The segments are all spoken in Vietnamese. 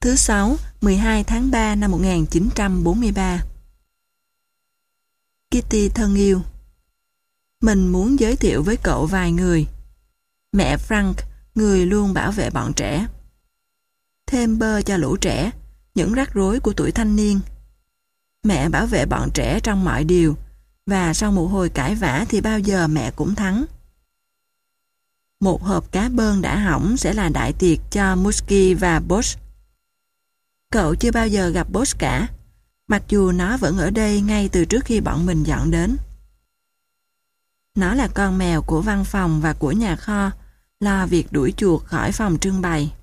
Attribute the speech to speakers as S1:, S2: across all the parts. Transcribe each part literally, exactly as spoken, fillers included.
S1: Thứ sáu, mười hai tháng ba năm một nghìn chín trăm bốn mươi ba. Kitty thân yêu, mình muốn giới thiệu với cậu vài người. Mẹ Frank, người luôn bảo vệ bọn trẻ. Thêm bơ cho lũ trẻ, những rắc rối của tuổi thanh niên. Mẹ bảo vệ bọn trẻ trong mọi điều, và sau một hồi cãi vã thì bao giờ mẹ cũng thắng. Một hộp cá bơn đã hỏng sẽ là đại tiệc cho Muskie và Bosch. Cậu chưa bao giờ gặp Bosch cả, mặc dù nó vẫn ở đây ngay từ trước khi bọn mình dọn đến. Nó là con mèo của văn phòng và của nhà kho, lo việc đuổi chuột khỏi phòng trưng bày.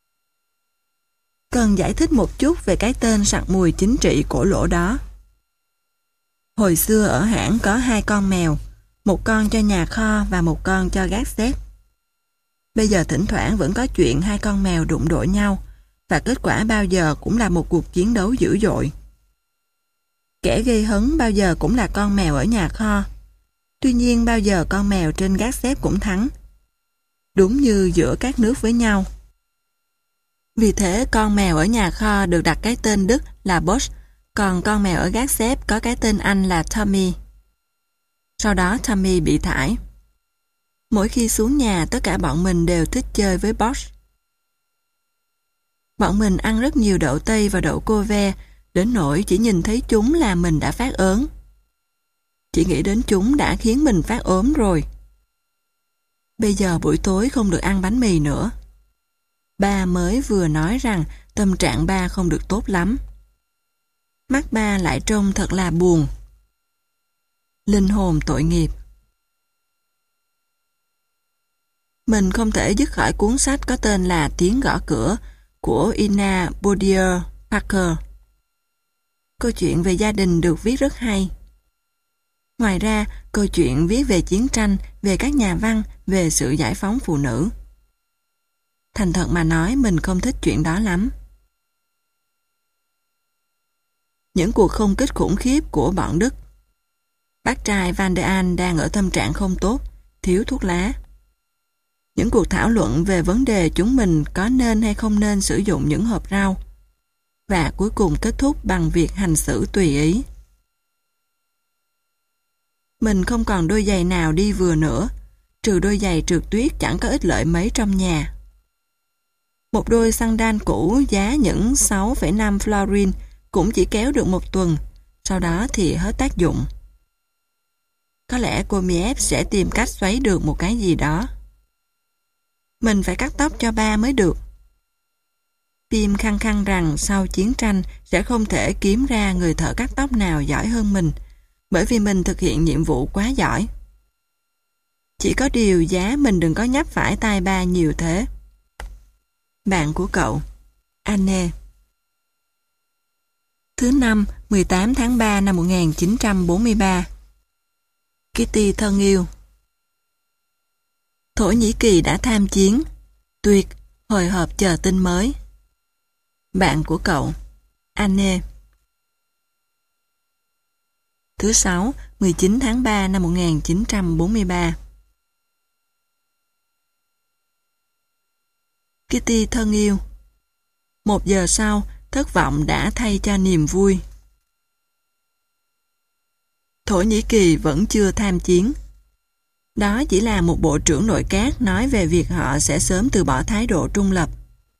S1: Cần giải thích một chút về cái tên sặc mùi chính trị cổ lỗ đó. Hồi xưa ở hãng có hai con mèo, một con cho nhà kho và một con cho gác xếp. Bây giờ thỉnh thoảng vẫn có chuyện hai con mèo đụng độ nhau, và kết quả bao giờ cũng là một cuộc chiến đấu dữ dội. Kẻ gây hấn bao giờ cũng là con mèo ở nhà kho. Tuy nhiên bao giờ con mèo trên gác xếp cũng thắng. Đúng như giữa các nước với nhau. Vì thế con mèo ở nhà kho được đặt cái tên Đức là Bosch, còn con mèo ở gác xếp có cái tên Anh là Tommy. Sau đó Tommy bị thải. Mỗi khi xuống nhà tất cả bọn mình đều thích chơi với Bosch. Bọn mình ăn rất nhiều đậu tây và đậu cô ve, đến nỗi chỉ nhìn thấy chúng là mình đã phát ớn. Chỉ nghĩ đến chúng đã khiến mình phát ốm rồi. Bây giờ buổi tối không được ăn bánh mì nữa. Ba mới vừa nói rằng tâm trạng ba không được tốt lắm. Mắt ba lại trông thật là buồn. Linh hồn tội nghiệp. Mình không thể dứt khỏi cuốn sách có tên là Tiếng gõ cửa của Ina Boudier Parker. Câu chuyện về gia đình được viết rất hay. Ngoài ra, câu chuyện viết về chiến tranh, về các nhà văn, về sự giải phóng phụ nữ. Thành thật mà nói, mình không thích chuyện đó lắm. Những cuộc không kích khủng khiếp của bọn Đức. Bác trai Van der An đang ở tâm trạng không tốt, thiếu thuốc lá. Những cuộc thảo luận về vấn đề chúng mình có nên hay không nên sử dụng những hộp rau. Và cuối cùng kết thúc bằng việc hành xử tùy ý. Mình không còn đôi giày nào đi vừa nữa, trừ đôi giày trượt tuyết chẳng có ích lợi mấy trong nhà. Một đôi sandal cũ giá những sáu phẩy năm florin cũng chỉ kéo được một tuần, sau đó thì hết tác dụng. Có lẽ cô Miep sẽ tìm cách xoáy được một cái gì đó. Mình phải cắt tóc cho ba mới được. Pim khăng khăng rằng sau chiến tranh sẽ không thể kiếm ra người thợ cắt tóc nào giỏi hơn mình, bởi vì mình thực hiện nhiệm vụ quá giỏi. Chỉ có điều giá mình đừng có nhấp phải tai ba nhiều thế. Bạn của cậu, Anne. Thứ năm, mười tám tháng ba năm một nghìn chín trăm bốn mươi ba. Kitty thân yêu. Thổ Nhĩ Kỳ đã tham chiến. Tuyệt, hồi hộp chờ tin mới. Bạn của cậu, Anne. Thứ sáu, mười chín tháng ba năm một nghìn chín trăm bốn mươi ba. Kitty thân yêu. Một giờ sau, thất vọng đã thay cho niềm vui. Thổ Nhĩ Kỳ vẫn chưa tham chiến. Đó chỉ là một bộ trưởng nội các nói về việc họ sẽ sớm từ bỏ thái độ trung lập.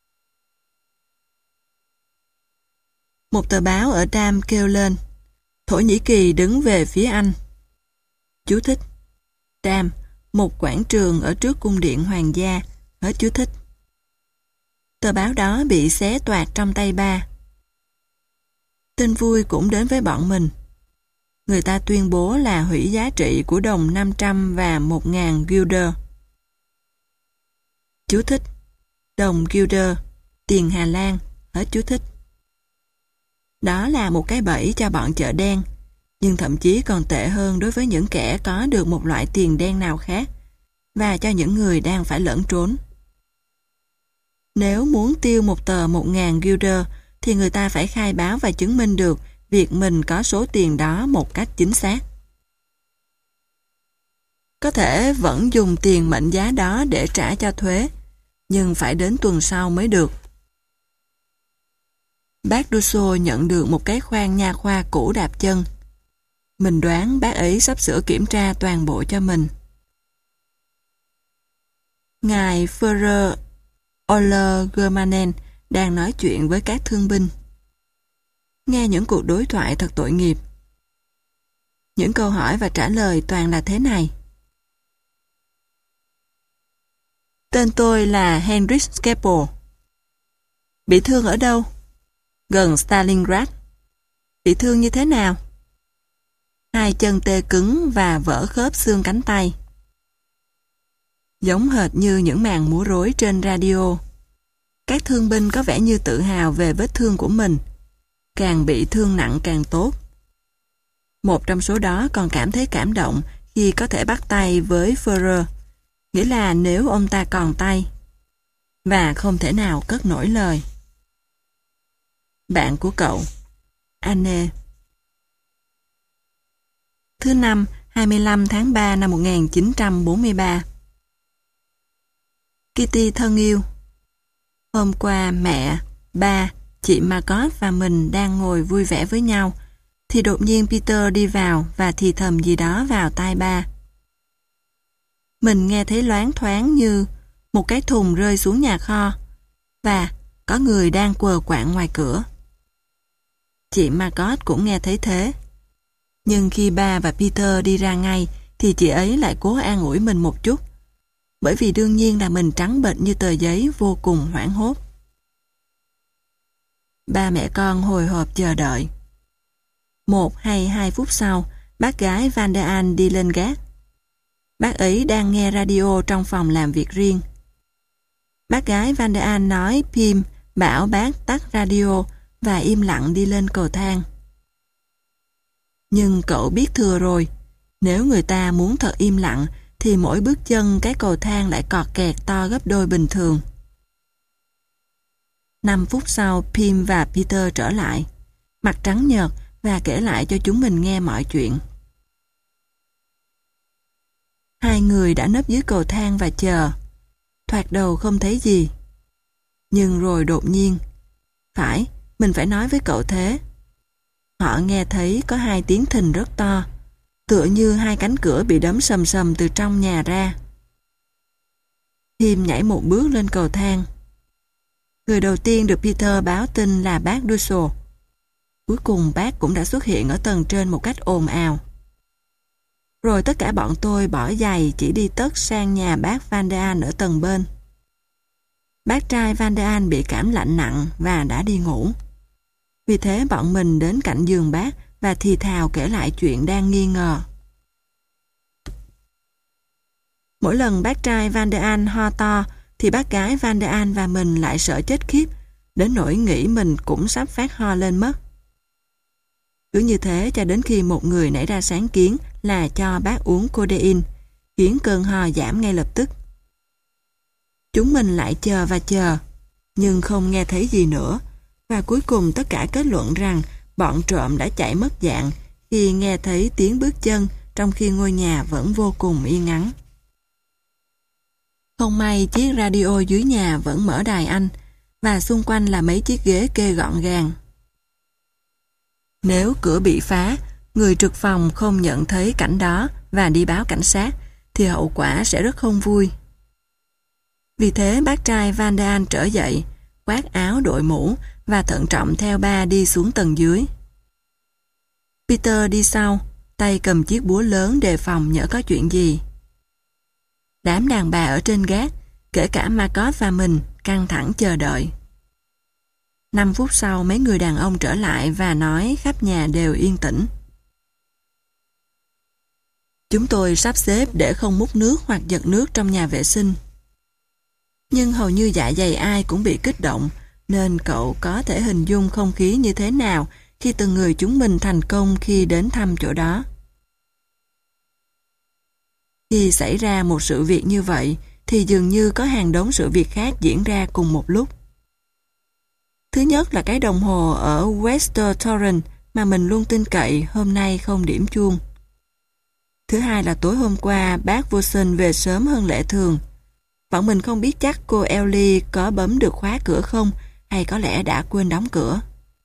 S1: Một tờ báo ở Dam kêu lên, Thổ Nhĩ Kỳ đứng về phía Anh. Chú thích. Dam, một quảng trường ở trước cung điện hoàng gia. Hết chú thích. Tờ báo đó bị xé toạc trong tay ba. Tin vui cũng đến với bọn mình. Người ta tuyên bố là hủy giá trị của đồng năm trăm và một nghìn guilder. Chú thích. Đồng guilder, tiền Hà Lan. Hết chú thích. Đó là một cái bẫy cho bọn chợ đen, nhưng thậm chí còn tệ hơn đối với những kẻ có được một loại tiền đen nào khác, và cho những người đang phải lẫn trốn. Nếu muốn tiêu một tờ một nghìn guilder, thì người ta phải khai báo và chứng minh được việc mình có số tiền đó một cách chính xác. Có thể vẫn dùng tiền mệnh giá đó để trả cho thuế, nhưng phải đến tuần sau mới được. Bác Dusso nhận được một cái khoang nha khoa cũ đạp chân. Mình đoán bác ấy sắp sửa kiểm tra toàn bộ cho mình. Ngài Führer Oller Germanen đang nói chuyện với các thương binh. Nghe những cuộc đối thoại thật tội nghiệp. Những câu hỏi và trả lời toàn là thế này. Tên tôi là Heinrich Skeppel. Bị thương ở đâu? Gần Stalingrad. Bị thương như thế nào? Hai chân tê cứng và vỡ khớp xương cánh tay. Giống hệt như những màn múa rối trên radio. Các thương binh có vẻ như tự hào về vết thương của mình. Càng bị thương nặng càng tốt. Một trong số đó còn cảm thấy cảm động khi có thể bắt tay với Führer, nghĩa là nếu ông ta còn tay, và không thể nào cất nổi lời. Bạn của cậu, Anne. Thứ năm, hai mươi lăm tháng ba năm một nghìn chín trăm bốn mươi ba. Kitty thân yêu, hôm qua mẹ, ba, chị Margot và mình đang ngồi vui vẻ với nhau, thì đột nhiên Peter đi vào và thì thầm gì đó vào tai ba. Mình nghe thấy loáng thoáng như một cái thùng rơi xuống nhà kho và có người đang quờ quạng ngoài cửa. Chị Margot cũng nghe thấy thế. Nhưng khi ba và Peter đi ra ngay thì chị ấy lại cố an ủi mình một chút, bởi vì đương nhiên là mình trắng bệch như tờ giấy, vô cùng hoảng hốt. Ba mẹ con hồi hộp chờ đợi. Một hay hai phút sau, bác gái Van der An đi lên gác. Bác ấy đang nghe radio trong phòng làm việc riêng. Bác gái Van der An nói Pim bảo bác tắt radio và im lặng đi lên cầu thang. Nhưng cậu biết thừa rồi, nếu người ta muốn thật im lặng thì mỗi bước chân cái cầu thang lại cọt kẹt to gấp đôi bình thường. Năm phút sau, Pim và Peter trở lại, mặt trắng nhợt và kể lại cho chúng mình nghe mọi chuyện. Hai người đã nấp dưới cầu thang và chờ. Thoạt đầu không thấy gì. Nhưng rồi đột nhiên, phải, mình phải nói với cậu thế. Họ nghe thấy có hai tiếng thình rất to, tựa như hai cánh cửa bị đấm sầm sầm từ trong nhà ra. Pim nhảy một bước lên cầu thang. Người đầu tiên được Peter báo tin là bác Dussel. Cuối cùng bác cũng đã xuất hiện ở tầng trên một cách ồn ào. Rồi tất cả bọn tôi bỏ giày chỉ đi tất sang nhà bác Van der An ở tầng bên. Bác trai Van der An bị cảm lạnh nặng và đã đi ngủ. Vì thế bọn mình đến cạnh giường bác và thì thào kể lại chuyện đang nghi ngờ. Mỗi lần bác trai Van der An ho to thì bác gái Van der An và mình lại sợ chết khiếp, đến nỗi nghĩ mình cũng sắp phát ho lên mất. Cứ như thế cho đến khi một người nảy ra sáng kiến là cho bác uống codeine, khiến cơn ho giảm ngay lập tức. Chúng mình lại chờ và chờ, nhưng không nghe thấy gì nữa, và cuối cùng tất cả kết luận rằng bọn trộm đã chạy mất dạng khi nghe thấy tiếng bước chân trong khi ngôi nhà vẫn vô cùng yên ắng. Không may chiếc radio dưới nhà vẫn mở đài Anh, và xung quanh là mấy chiếc ghế kê gọn gàng. Nếu cửa bị phá, người trực phòng không nhận thấy cảnh đó và đi báo cảnh sát, thì hậu quả sẽ rất không vui. Vì thế bác trai Van der An trở dậy, khoác áo đội mũ và thận trọng theo ba đi xuống tầng dưới. Peter đi sau, tay cầm chiếc búa lớn đề phòng nhỡ có chuyện gì. Đám đàn bà ở trên gác, kể cả Margot và mình, căng thẳng chờ đợi. Năm phút sau mấy người đàn ông trở lại và nói khắp nhà đều yên tĩnh. Chúng tôi sắp xếp để không múc nước hoặc giật nước trong nhà vệ sinh. Nhưng hầu như dạ dày ai cũng bị kích động, nên cậu có thể hình dung không khí như thế nào khi từng người chúng mình thành công khi đến thăm chỗ đó. Khi xảy ra một sự việc như vậy, thì dường như có hàng đống sự việc khác diễn ra cùng một lúc. Thứ nhất là cái đồng hồ ở Wester Torrent mà mình luôn tin cậy hôm nay không điểm chuông. Thứ hai là tối hôm qua bác Wilson về sớm hơn lệ thường. Bọn mình không biết chắc cô Ellie có bấm được khóa cửa không, hay có lẽ đã quên đóng cửa.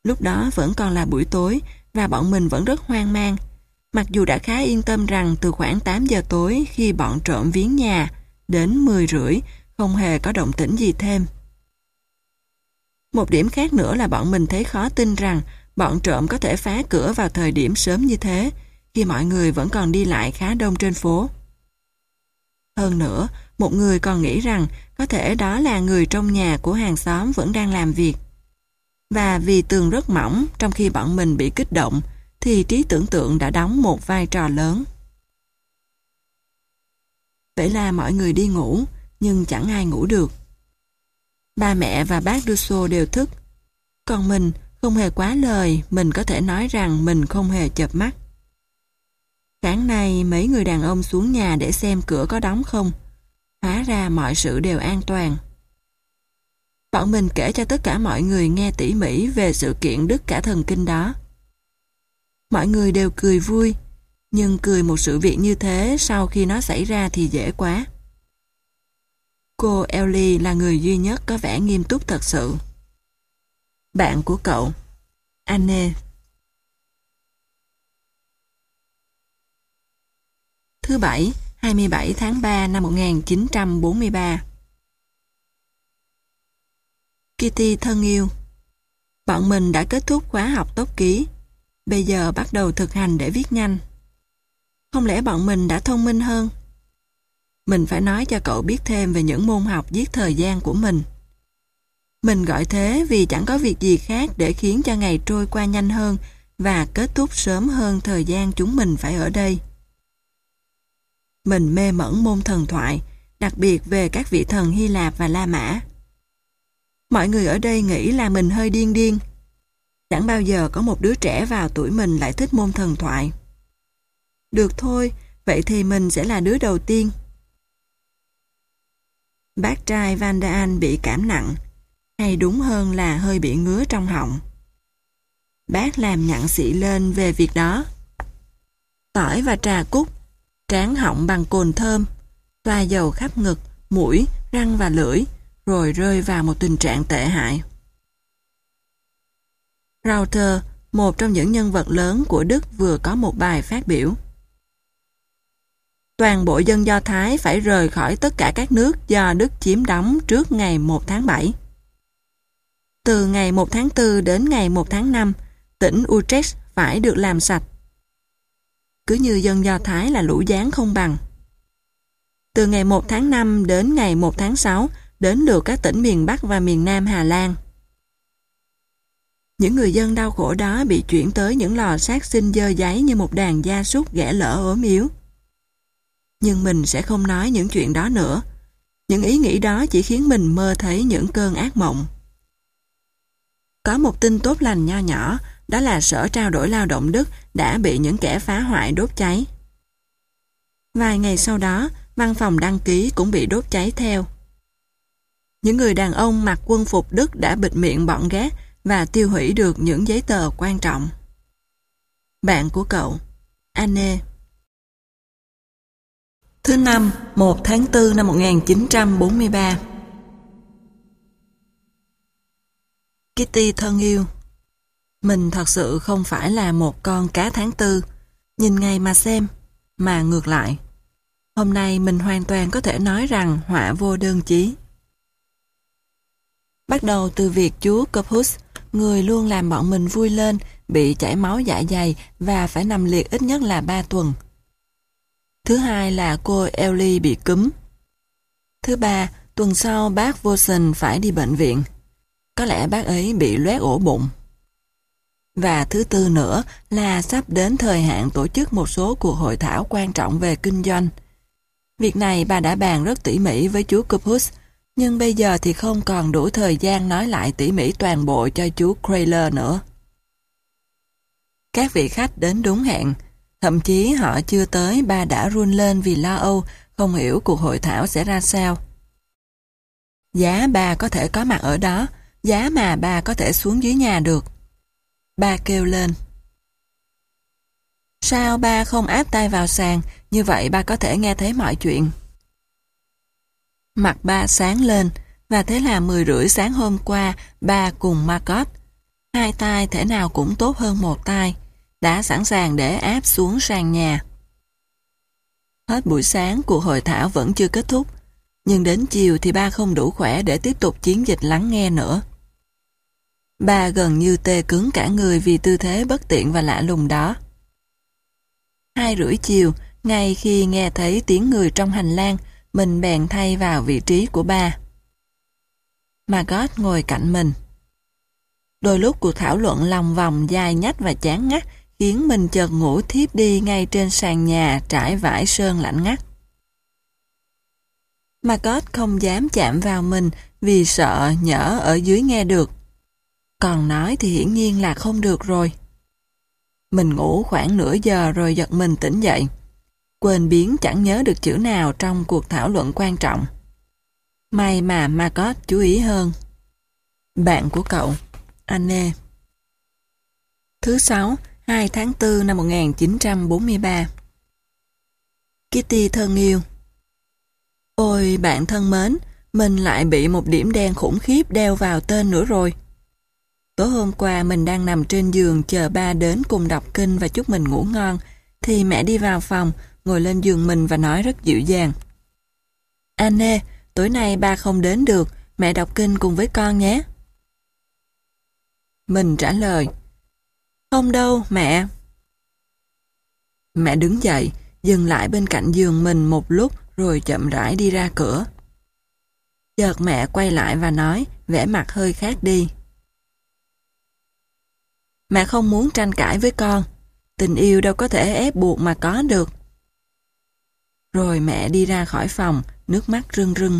S1: Lúc đó vẫn còn là buổi tối và bọn mình vẫn rất hoang mang, mặc dù đã khá yên tâm rằng từ khoảng tám giờ tối khi bọn trộm viếng nhà đến mười rưỡi không hề có động tĩnh gì thêm. Một điểm khác nữa là bọn mình thấy khó tin rằng bọn trộm có thể phá cửa vào thời điểm sớm như thế, khi mọi người vẫn còn đi lại khá đông trên phố. Hơn nữa, một người còn nghĩ rằng có thể đó là người trong nhà của hàng xóm vẫn đang làm việc. Và vì tường rất mỏng trong khi bọn mình bị kích động, thì trí tưởng tượng đã đóng một vai trò lớn. Vậy là mọi người đi ngủ, nhưng chẳng ai ngủ được. Ba mẹ và bác Dusso đều thức. Còn mình, không hề quá lời, mình có thể nói rằng mình không hề chợp mắt. Sáng nay, mấy người đàn ông xuống nhà để xem cửa có đóng không. Hóa ra mọi sự đều an toàn. Bọn mình kể cho tất cả mọi người nghe tỉ mỉ về sự kiện đứt cả thần kinh đó. Mọi người đều cười vui, nhưng cười một sự việc như thế sau khi nó xảy ra thì dễ quá. Cô Ellie là người duy nhất có vẻ nghiêm túc thật sự. Bạn của cậu, Anne. Thứ Bảy, hai mươi bảy tháng ba năm một nghìn chín trăm bốn mươi ba. Kitty thân yêu, bọn mình đã kết thúc khóa học tốc ký. Bây giờ bắt đầu thực hành để viết nhanh. Không lẽ bọn mình đã thông minh hơn? Mình phải nói cho cậu biết thêm về những môn học giết thời gian của mình. Mình gọi thế vì chẳng có việc gì khác để khiến cho ngày trôi qua nhanh hơn và kết thúc sớm hơn thời gian chúng mình phải ở đây. Mình mê mẩn môn thần thoại, đặc biệt về các vị thần Hy Lạp và La Mã. Mọi người ở đây nghĩ là mình hơi điên điên. Chẳng bao giờ có một đứa trẻ vào tuổi mình lại thích môn thần thoại. Được thôi, vậy thì mình sẽ là đứa đầu tiên. Bác trai Van der An bị cảm nặng, hay đúng hơn là hơi bị ngứa trong họng. Bác làm nhặng xị lên về việc đó. Tỏi và trà cúc, tráng họng bằng cồn thơm, xoa dầu khắp ngực, mũi, răng và lưỡi, rồi rơi vào một tình trạng tệ hại. Rauter, một trong những nhân vật lớn của Đức, vừa có một bài phát biểu. Toàn bộ dân Do Thái phải rời khỏi tất cả các nước do Đức chiếm đóng trước ngày một tháng bảy. Từ ngày một tháng tư đến ngày một tháng năm, tỉnh Utrecht phải được làm sạch. Cứ như dân Do Thái là lũ gián không bằng. Từ ngày một tháng năm đến ngày một tháng sáu, đến lượt các tỉnh miền Bắc và miền Nam Hà Lan. Những người dân đau khổ đó bị chuyển tới những lò sát sinh dơ dáy như một đàn gia súc ghẻ lỡ ốm yếu. Nhưng mình sẽ không nói những chuyện đó nữa. Những ý nghĩ đó chỉ khiến mình mơ thấy những cơn ác mộng. Có một tin tốt lành nho nhỏ, đó là Sở Trao đổi Lao động Đức đã bị những kẻ phá hoại đốt cháy. Vài ngày sau đó, văn phòng đăng ký cũng bị đốt cháy theo. Những người đàn ông mặc quân phục Đức đã bịt miệng bọn gác và tiêu hủy được những giấy tờ quan trọng. Bạn của cậu, Anne. Thứ năm, một tháng tư năm một nghìn chín trăm bốn mươi ba. Kitty thân yêu, mình thật sự không phải là một con cá tháng tư, nhìn ngày mà xem, mà ngược lại. Hôm nay mình hoàn toàn có thể nói rằng họa vô đơn chí. Bắt đầu từ việc chú Corpus, người luôn làm bọn mình vui lên, bị chảy máu dạ dày và phải nằm liệt ít nhất là ba tuần. Thứ hai là cô Ellie bị cúm. Thứ ba, tuần sau bác Vossen phải đi bệnh viện. Có lẽ bác ấy bị loét ổ bụng. Và thứ tư nữa là sắp đến thời hạn tổ chức một số cuộc hội thảo quan trọng về kinh doanh. Việc này bà đã bàn rất tỉ mỉ với chú Corpus, nhưng bây giờ thì không còn đủ thời gian nói lại tỉ mỉ toàn bộ cho chú Crayler nữa. Các vị khách đến đúng hẹn, thậm chí họ chưa tới bà đã run lên vì lo âu, không hiểu cuộc hội thảo sẽ ra sao. Giá bà có thể có mặt ở đó, giá mà bà có thể xuống dưới nhà được. Bà kêu lên. Sao ba không áp tay vào sàn, như vậy ba có thể nghe thấy mọi chuyện. Mặt ba sáng lên, và thế là mười rưỡi sáng hôm qua, ba cùng Margot, Hai tay thể nào cũng tốt hơn một tay, đã sẵn sàng để áp xuống sàn nhà. Hết buổi sáng, cuộc hội thảo vẫn chưa kết thúc, nhưng đến chiều thì ba không đủ khỏe để tiếp tục chiến dịch lắng nghe nữa. Ba gần như tê cứng cả người vì tư thế bất tiện và lạ lùng đó. Hai rưỡi chiều, ngay khi nghe thấy tiếng người trong hành lang, mình bèn thay vào vị trí của ba. Margot ngồi cạnh mình. Đôi lúc cuộc thảo luận lòng vòng dài nhách và chán ngắt khiến mình chợt ngủ thiếp đi ngay trên sàn nhà trải vải sơn lạnh ngắt. Margot không dám chạm vào mình vì sợ nhỡ ở dưới nghe được. Còn nói thì hiển nhiên là không được rồi. Mình ngủ khoảng nửa giờ rồi giật mình tỉnh dậy. Quên biến chẳng nhớ được chữ nào trong cuộc thảo luận quan trọng. May mà Margot chú ý hơn. Bạn của cậu, Anne. Thứ sáu, hai tháng tư năm một nghìn chín trăm bốn mươi ba. Kitty thân yêu. Ôi bạn thân mến, mình lại bị một điểm đen khủng khiếp đeo vào tên nữa rồi. Tối hôm qua mình đang nằm trên giường chờ ba đến cùng đọc kinh và chúc mình ngủ ngon, thì mẹ đi vào phòng, ngồi lên giường mình và nói rất dịu dàng. Anne, tối nay ba không đến được, mẹ đọc kinh cùng với con nhé. Mình trả lời, không đâu mẹ. Mẹ đứng dậy, dừng lại bên cạnh giường mình một lúc rồi chậm rãi đi ra cửa. Chợt mẹ quay lại và nói, vẻ mặt hơi khác đi. Mẹ không muốn tranh cãi với con, tình yêu đâu có thể ép buộc mà có được. Rồi mẹ đi ra khỏi phòng, nước mắt rưng rưng.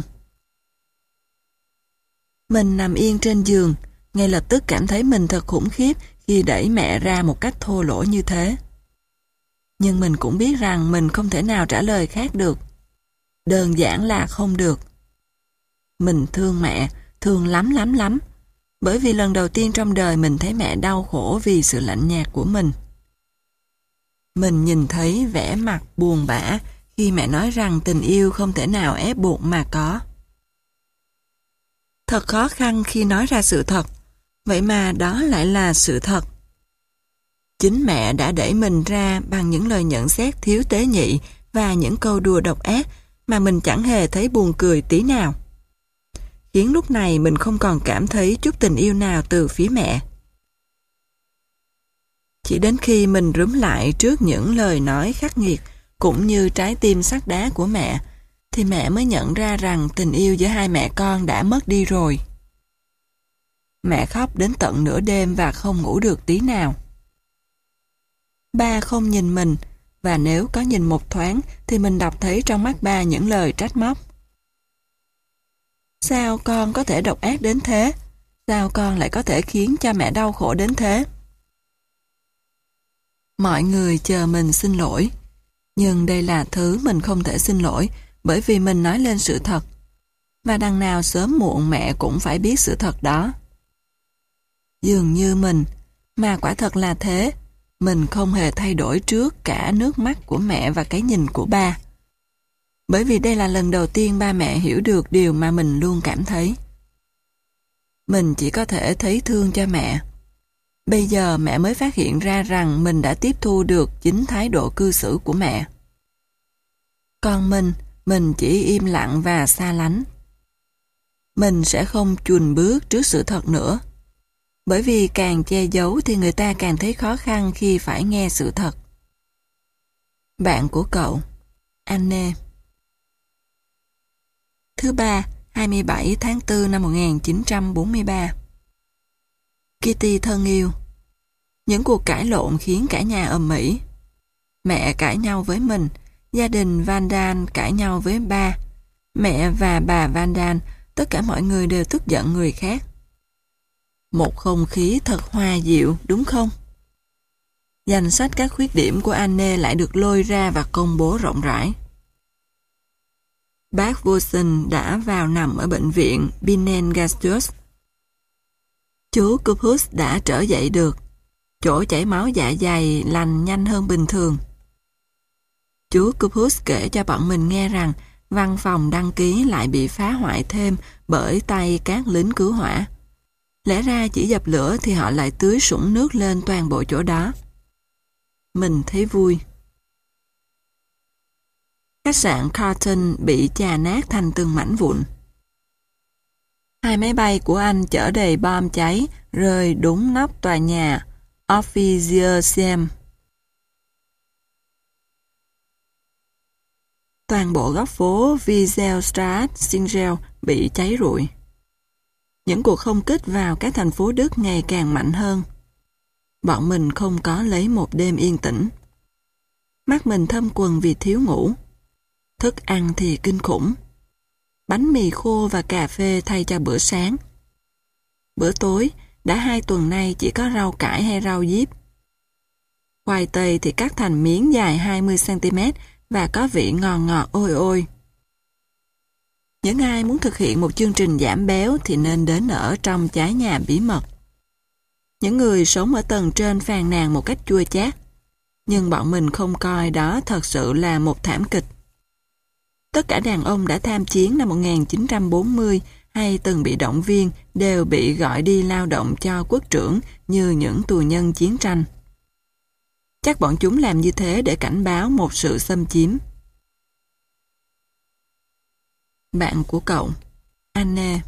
S1: Mình nằm yên trên giường, ngay lập tức cảm thấy mình thật khủng khiếp khi đẩy mẹ ra một cách thô lỗ như thế. Nhưng mình cũng biết rằng mình không thể nào trả lời khác được. Đơn giản là không được. Mình thương mẹ, thương lắm lắm lắm, bởi vì lần đầu tiên trong đời mình thấy mẹ đau khổ vì sự lạnh nhạt của mình. Mình nhìn thấy vẻ mặt buồn bã khi mẹ nói rằng tình yêu không thể nào ép buộc mà có. Thật khó khăn khi nói ra sự thật, vậy mà đó lại là sự thật. Chính mẹ đã đẩy mình ra bằng những lời nhận xét thiếu tế nhị và những câu đùa độc ác mà mình chẳng hề thấy buồn cười tí nào. Khiến lúc này mình không còn cảm thấy chút tình yêu nào từ phía mẹ. Chỉ đến khi mình rúm lại trước những lời nói khắc nghiệt cũng như trái tim sắt đá của mẹ, thì mẹ mới nhận ra rằng tình yêu giữa hai mẹ con đã mất đi rồi. Mẹ khóc đến tận nửa đêm và không ngủ được tí nào. Ba không nhìn mình, và nếu có nhìn một thoáng thì mình đọc thấy trong mắt ba những lời trách móc. Sao con có thể độc ác đến thế? Sao con lại có thể khiến cha mẹ đau khổ đến thế? Mọi người chờ mình xin lỗi, nhưng đây là thứ mình không thể xin lỗi bởi vì mình nói lên sự thật. Và đằng nào sớm muộn mẹ cũng phải biết sự thật đó. Dường như mình, mà quả thật là thế, mình không hề thay đổi trước cả nước mắt của mẹ và cái nhìn của ba. Bởi vì đây là lần đầu tiên ba mẹ hiểu được điều mà mình luôn cảm thấy. Mình chỉ có thể thấy thương cho mẹ. Bây giờ mẹ mới phát hiện ra rằng mình đã tiếp thu được chính thái độ cư xử của mẹ. Còn mình, mình chỉ im lặng và xa lánh. Mình sẽ không chùn bước trước sự thật nữa. Bởi vì càng che giấu thì người ta càng thấy khó khăn khi phải nghe sự thật. Bạn của cậu, Anne. Thứ ba, hai mươi bảy tháng tư năm một nghìn chín trăm bốn mươi ba. Kitty thân yêu. Những cuộc cãi lộn khiến cả nhà ầm ĩ. Mẹ cãi nhau với mình, gia đình Van Daan cãi nhau với ba. Mẹ và bà Van Daan, tất cả mọi người đều tức giận người khác. Một không khí thật hòa dịu, đúng không? Danh sách các khuyết điểm của Anne lại được lôi ra và công bố rộng rãi. Bác Wilson đã vào nằm ở bệnh viện Binnen-Gasthuis. Chú Cupus đã trở dậy được. Chỗ chảy máu dạ dày lành nhanh hơn bình thường. Chú Cupus kể cho bọn mình nghe rằng văn phòng đăng ký lại bị phá hoại thêm bởi tay các lính cứu hỏa. Lẽ ra chỉ dập lửa thì họ lại tưới sũng nước lên toàn bộ chỗ đó. Mình thấy vui. Khách sạn Carlton bị chà nát thành từng mảnh vụn. Hai máy bay của anh chở đầy bom cháy rơi đúng nóc tòa nhà Officier. Toàn bộ góc phố Wieselstraat Singel bị cháy rụi. Những cuộc không kích vào các thành phố Đức ngày càng mạnh hơn. Bọn mình không có lấy một đêm yên tĩnh. Mắt mình thâm quầng vì thiếu ngủ. Thức ăn thì kinh khủng. Bánh mì khô và cà phê thay cho bữa sáng. Bữa tối, đã hai tuần nay chỉ có rau cải hay rau diếp. Khoai tây thì cắt thành miếng dài hai mươi xăng ti mét và có vị ngon ngọt ôi ôi. Những ai muốn thực hiện một chương trình giảm béo thì nên đến ở trong trái nhà bí mật. Những người sống ở tầng trên phàn nàn một cách chua chát, nhưng bọn mình không coi đó thật sự là một thảm kịch. Tất cả đàn ông đã tham chiến năm một nghìn chín trăm bốn mươi hay từng bị động viên đều bị gọi đi lao động cho quốc trưởng như những tù nhân chiến tranh. Chắc bọn chúng làm như thế để cảnh báo một sự xâm chiếm. Bạn của cậu, Anne.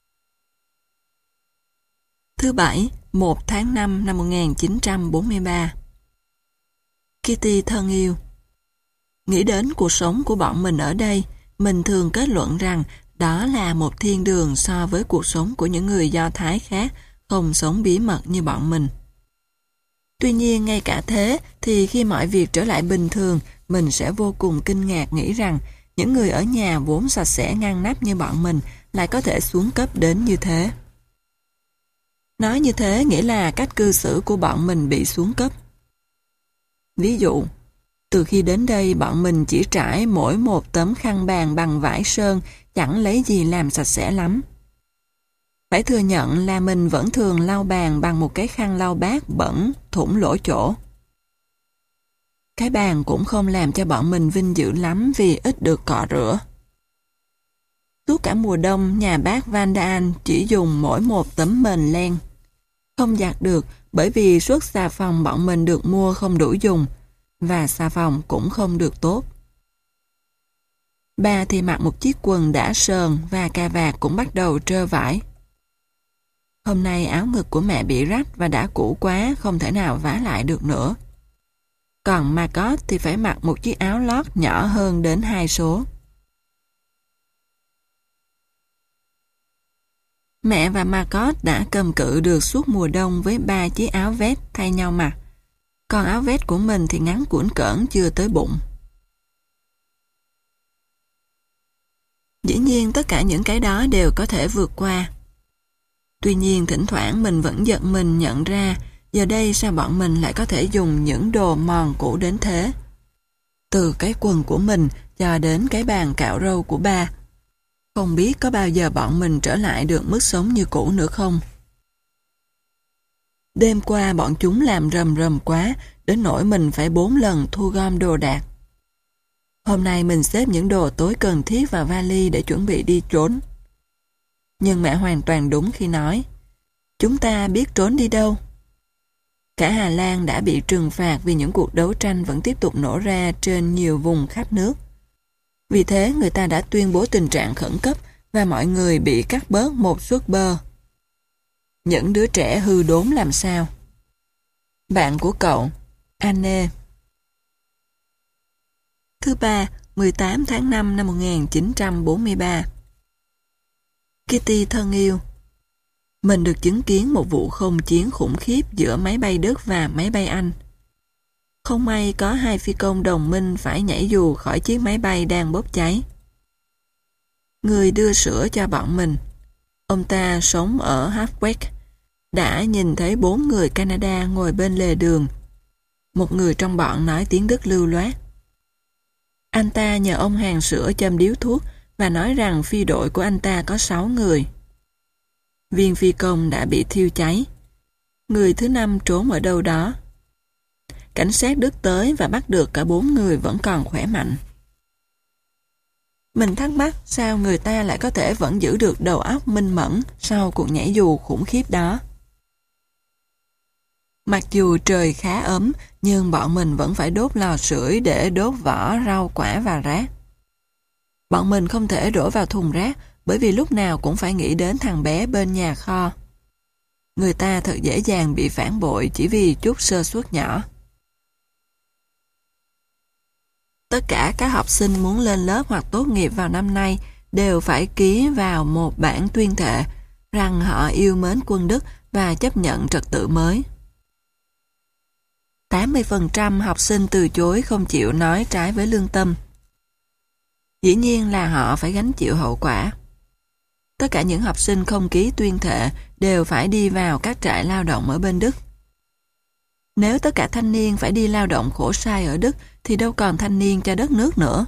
S1: Thứ Bảy, một tháng năm năm một nghìn chín trăm bốn mươi ba. Kitty thân yêu, nghĩ đến cuộc sống của bọn mình ở đây, mình thường kết luận rằng đó là một thiên đường so với cuộc sống của những người Do Thái khác không sống bí mật như bọn mình. Tuy nhiên, ngay cả thế, thì khi mọi việc trở lại bình thường, mình sẽ vô cùng kinh ngạc nghĩ rằng những người ở nhà vốn sạch sẽ ngăn nắp như bọn mình lại có thể xuống cấp đến như thế. Nói như thế nghĩa là cách cư xử của bọn mình bị xuống cấp. Ví dụ, từ khi đến đây bọn mình chỉ trải mỗi một tấm khăn bàn bằng vải sơn, chẳng lấy gì làm sạch sẽ lắm. Phải thừa nhận là mình vẫn thường lau bàn bằng một cái khăn lau bát bẩn, thủng lỗ chỗ. Cái bàn cũng không làm cho bọn mình vinh dự lắm vì ít được cọ rửa. Suốt cả mùa đông, nhà bác Van Daan chỉ dùng mỗi một tấm mền len. Không giặt được bởi vì suất xà phòng bọn mình được mua không đủ dùng, và xà phòng cũng không được tốt. Ba thì mặc một chiếc quần đã sờn và cà vạt cũng bắt đầu trơ vải. Hôm nay áo ngực của mẹ bị rách và đã cũ quá, không thể nào vá lại được nữa. Còn Margot thì phải mặc một chiếc áo lót nhỏ hơn đến hai số. Mẹ và Margot đã cầm cự được suốt mùa đông với ba chiếc áo vest thay nhau mặc. Còn áo vest của mình thì ngắn cũn cỡn chưa tới bụng. Dĩ nhiên tất cả những cái đó đều có thể vượt qua. Tuy nhiên thỉnh thoảng mình vẫn giật mình nhận ra giờ đây sao bọn mình lại có thể dùng những đồ mòn cũ đến thế. Từ cái quần của mình cho đến cái bàn cạo râu của ba. Không biết có bao giờ bọn mình trở lại được mức sống như cũ nữa không? Đêm qua bọn chúng làm rầm rầm quá, đến nỗi mình phải bốn lần thu gom đồ đạc. Hôm nay mình xếp những đồ tối cần thiết vào vali để chuẩn bị đi trốn. Nhưng mẹ hoàn toàn đúng khi nói, chúng ta biết trốn đi đâu. Cả Hà Lan đã bị trừng phạt vì những cuộc đấu tranh vẫn tiếp tục nổ ra trên nhiều vùng khắp nước. Vì thế người ta đã tuyên bố tình trạng khẩn cấp và mọi người bị cắt bớt một suất bơ. Những đứa trẻ hư đốn làm sao? Bạn của cậu, Anne. Thứ Ba, mười tám tháng năm năm một nghìn chín trăm bốn mươi ba. Kitty thân yêu, mình được chứng kiến một vụ không chiến khủng khiếp giữa máy bay Đức và máy bay Anh. Không may có hai phi công đồng minh phải nhảy dù khỏi chiếc máy bay đang bốc cháy. Người đưa sữa cho bọn mình, ông ta sống ở Halfweg, đã nhìn thấy bốn người Canada ngồi bên lề đường. Một người trong bọn nói tiếng Đức lưu loát. Anh ta nhờ ông hàng sữa châm điếu thuốc và nói rằng phi đội của anh ta có sáu người. Viên phi công đã bị thiêu cháy. Người thứ năm trốn ở đâu đó. Cảnh sát Đức tới và bắt được cả bốn người vẫn còn khỏe mạnh. Mình thắc mắc sao người ta lại có thể vẫn giữ được đầu óc minh mẫn sau cuộc nhảy dù khủng khiếp đó. Mặc dù trời khá ấm, nhưng bọn mình vẫn phải đốt lò sưởi để đốt vỏ, rau quả và rác. Bọn mình không thể đổ vào thùng rác, bởi vì lúc nào cũng phải nghĩ đến thằng bé bên nhà kho. Người ta thật dễ dàng bị phản bội chỉ vì chút sơ suất nhỏ. Tất cả các học sinh muốn lên lớp hoặc tốt nghiệp vào năm nay đều phải ký vào một bản tuyên thệ rằng họ yêu mến quân Đức và chấp nhận trật tự mới. tám mươi phần trăm học sinh từ chối không chịu nói trái với lương tâm. Dĩ nhiên là họ phải gánh chịu hậu quả. Tất cả những học sinh không ký tuyên thệ đều phải đi vào các trại lao động ở bên Đức. Nếu tất cả thanh niên phải đi lao động khổ sai ở Đức thì đâu còn thanh niên cho đất nước nữa.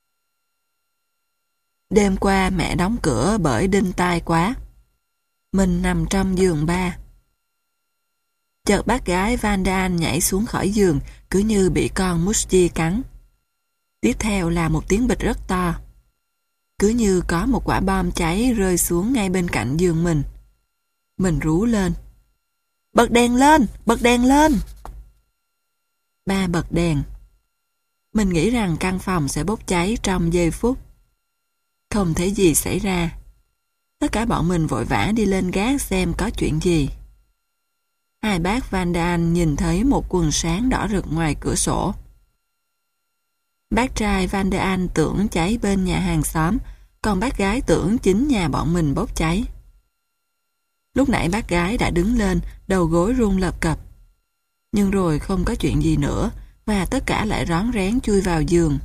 S1: Đêm qua mẹ đóng cửa bởi đinh tai quá. Mình nằm trong giường ba. Chợt bác gái Van Daan nhảy xuống khỏi giường cứ như bị con muschi cắn. Tiếp theo là một tiếng bịch rất to. Cứ như có một quả bom cháy rơi xuống ngay bên cạnh giường mình. Mình rú lên. Bật đèn lên! Bật đèn lên! Ba bật đèn. Mình nghĩ rằng căn phòng sẽ bốc cháy trong giây phút. Không thấy gì xảy ra. Tất cả bọn mình vội vã đi lên gác xem có chuyện gì. Hai bác Van Daan nhìn thấy một quần sáng đỏ rực ngoài cửa sổ. Bác trai Van Daan tưởng cháy bên nhà hàng xóm, còn bác gái tưởng chính nhà bọn mình bốc cháy. Lúc nãy bác gái đã đứng lên, đầu gối run lập cập. Nhưng rồi không có chuyện gì nữa, và tất cả lại rón rén chui vào giường.